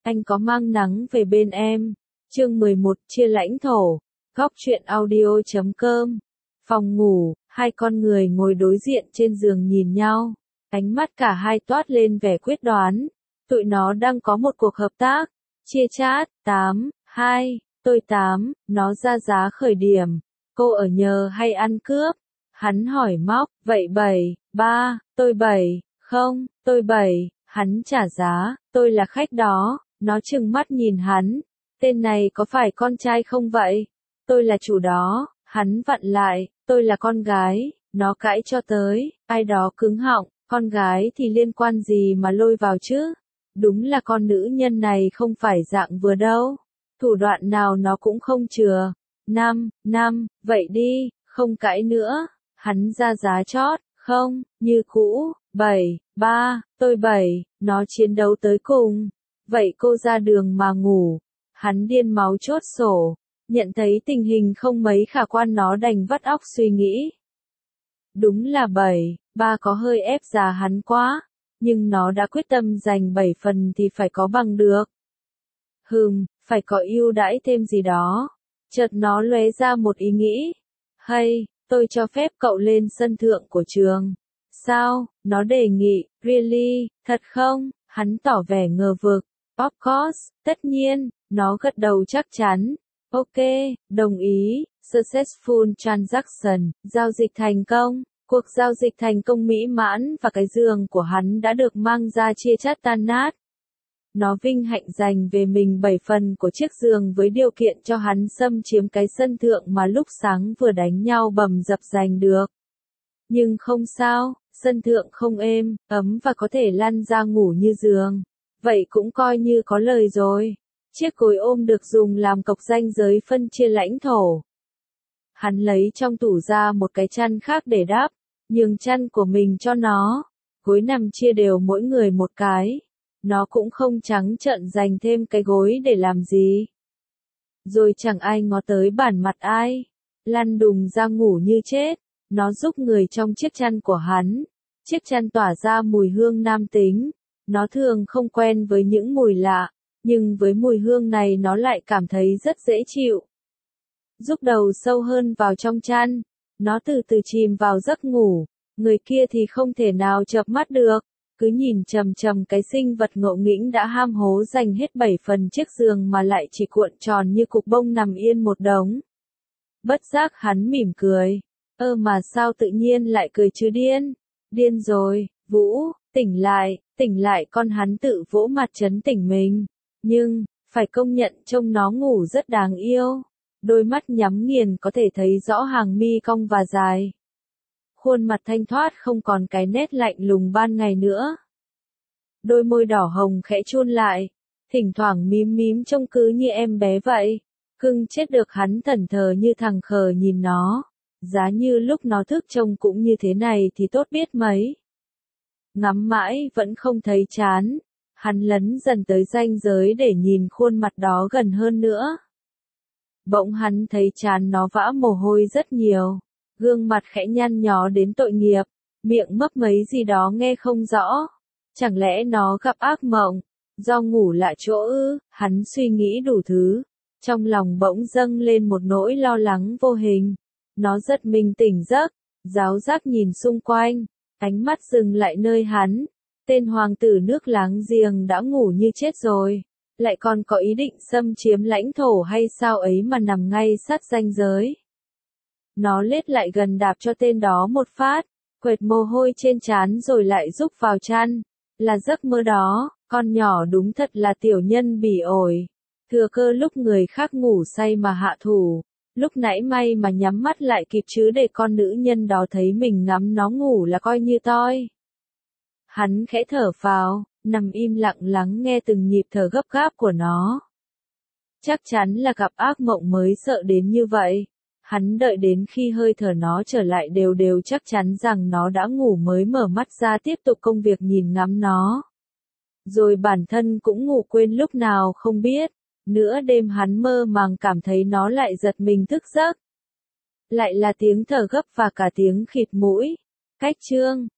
anh có mang nắng về bên em. Chương 11 chia lãnh thổ. Góc truyện audio.com. Phòng ngủ, hai con người ngồi đối diện trên giường nhìn nhau. Ánh mắt cả hai toát lên vẻ quyết đoán. Tụi nó đang có một cuộc hợp tác. Chia chat, 8, 2, tôi 8, nó ra giá khởi điểm. Cô ở nhờ hay ăn cướp? Hắn hỏi móc, vậy 7, 3, tôi 7, không, tôi 7, hắn trả giá, tôi là khách đó. Nó trừng mắt nhìn hắn. Tên này có phải con trai không vậy? Tôi là chủ đó. Hắn vặn lại, tôi là con gái. Nó cãi cho tới, ai đó cứng họng, con gái thì liên quan gì mà lôi vào chứ? Đúng là con nữ nhân này không phải dạng vừa đâu. Thủ đoạn nào nó cũng không chừa. 5, vậy đi, không cãi nữa. Hắn ra giá chót, không, như cũ, 7, 3, tôi 7, nó chiến đấu tới cùng. Vậy cô ra đường mà ngủ. Hắn điên máu chốt sổ. Nhận thấy tình hình không mấy khả quan nó đành vắt óc suy nghĩ. Đúng là 7, 3 có hơi ép giá hắn quá. Nhưng nó đã quyết tâm giành 7 phần thì phải có bằng được. Phải có ưu đãi thêm gì đó. Chợt nó lóe ra một ý nghĩ. Hay, tôi cho phép cậu lên sân thượng của trường. Sao? Nó đề nghị, really, thật không? Hắn tỏ vẻ ngờ vực. Of course, tất nhiên, nó gật đầu chắc chắn. Ok, đồng ý. Successful transaction, giao dịch thành công. Cuộc giao dịch thành công mỹ mãn và cái giường của hắn đã được mang ra chia chắt tan nát. Nó vinh hạnh giành về mình 7 phần của chiếc giường với điều kiện cho hắn xâm chiếm cái sân thượng mà lúc sáng vừa đánh nhau bầm dập giành được. Nhưng không sao, sân thượng không êm, ấm và có thể lăn ra ngủ như giường. Vậy cũng coi như có lời rồi. Chiếc gối ôm được dùng làm cọc ranh giới phân chia lãnh thổ. Hắn lấy trong tủ ra một cái chăn khác để đắp, nhường chăn của mình cho nó. Gối nằm chia đều mỗi người một cái. Nó cũng không trắng trợn dành thêm cái gối để làm gì. Rồi chẳng ai ngó tới bản mặt ai. Lăn đùng ra ngủ như chết. Nó giúp người trong chiếc chăn của hắn. Chiếc chăn tỏa ra mùi hương nam tính. Nó thường không quen với những mùi lạ. Nhưng với mùi hương này nó lại cảm thấy rất dễ chịu. Rúc đầu sâu hơn vào trong chăn. Nó từ từ chìm vào giấc ngủ. Người kia thì không thể nào chợp mắt được. Cứ nhìn chằm chằm cái sinh vật ngộ nghĩnh đã ham hố dành hết 7 phần chiếc giường mà lại chỉ cuộn tròn như cục bông nằm yên một đống. Bất giác hắn mỉm cười. Mà sao tự nhiên lại cười chứ điên? Điên rồi, Vũ, tỉnh lại con, hắn tự vỗ mặt trấn tỉnh mình. Nhưng, phải công nhận trông nó ngủ rất đáng yêu. Đôi mắt nhắm nghiền có thể thấy rõ hàng mi cong và dài. Khuôn mặt thanh thoát không còn cái nét lạnh lùng ban ngày nữa. Đôi môi đỏ hồng khẽ chun lại, thỉnh thoảng mím mím trông cứ như em bé vậy. Cưng chết được, hắn thẫn thờ như thằng khờ nhìn nó. Giá như lúc nó thức trông cũng như thế này thì tốt biết mấy. Ngắm mãi vẫn không thấy chán. Hắn lấn dần tới ranh giới để nhìn khuôn mặt đó gần hơn nữa. Bỗng hắn thấy trán nó vã mồ hôi rất nhiều. Gương mặt khẽ nhăn nhó đến tội nghiệp. Miệng mấp mấy gì đó nghe không rõ. Chẳng lẽ nó gặp ác mộng? Do ngủ lạ chỗ ư? Hắn suy nghĩ đủ thứ. Trong lòng bỗng dâng lên một nỗi lo lắng vô hình. Nó giật mình tỉnh giấc. Giáo giác nhìn xung quanh. Ánh mắt dừng lại nơi hắn. Tên hoàng tử nước láng giềng đã ngủ như chết rồi. Lại còn có ý định xâm chiếm lãnh thổ hay sao ấy mà nằm ngay sát ranh giới. Nó lết lại gần đạp cho tên đó một phát, quệt mồ hôi trên trán rồi lại rúc vào chăn. Là giấc mơ đó, con nhỏ đúng thật là tiểu nhân bỉ ổi. Thừa cơ lúc người khác ngủ say mà hạ thủ. Lúc nãy may mà nhắm mắt lại kịp chứ để con nữ nhân đó thấy mình ngắm nó ngủ là coi như toi. Hắn khẽ thở phào, nằm im lặng lắng nghe từng nhịp thở gấp gáp của nó. Chắc chắn là gặp ác mộng mới sợ đến như vậy. Hắn đợi đến khi hơi thở nó trở lại đều đều chắc chắn rằng nó đã ngủ mới mở mắt ra tiếp tục công việc nhìn ngắm nó. Rồi bản thân cũng ngủ quên lúc nào không biết. Nửa đêm hắn mơ màng cảm thấy nó lại giật mình thức giấc. Lại là tiếng thở gấp và cả tiếng khịt mũi. Cách chương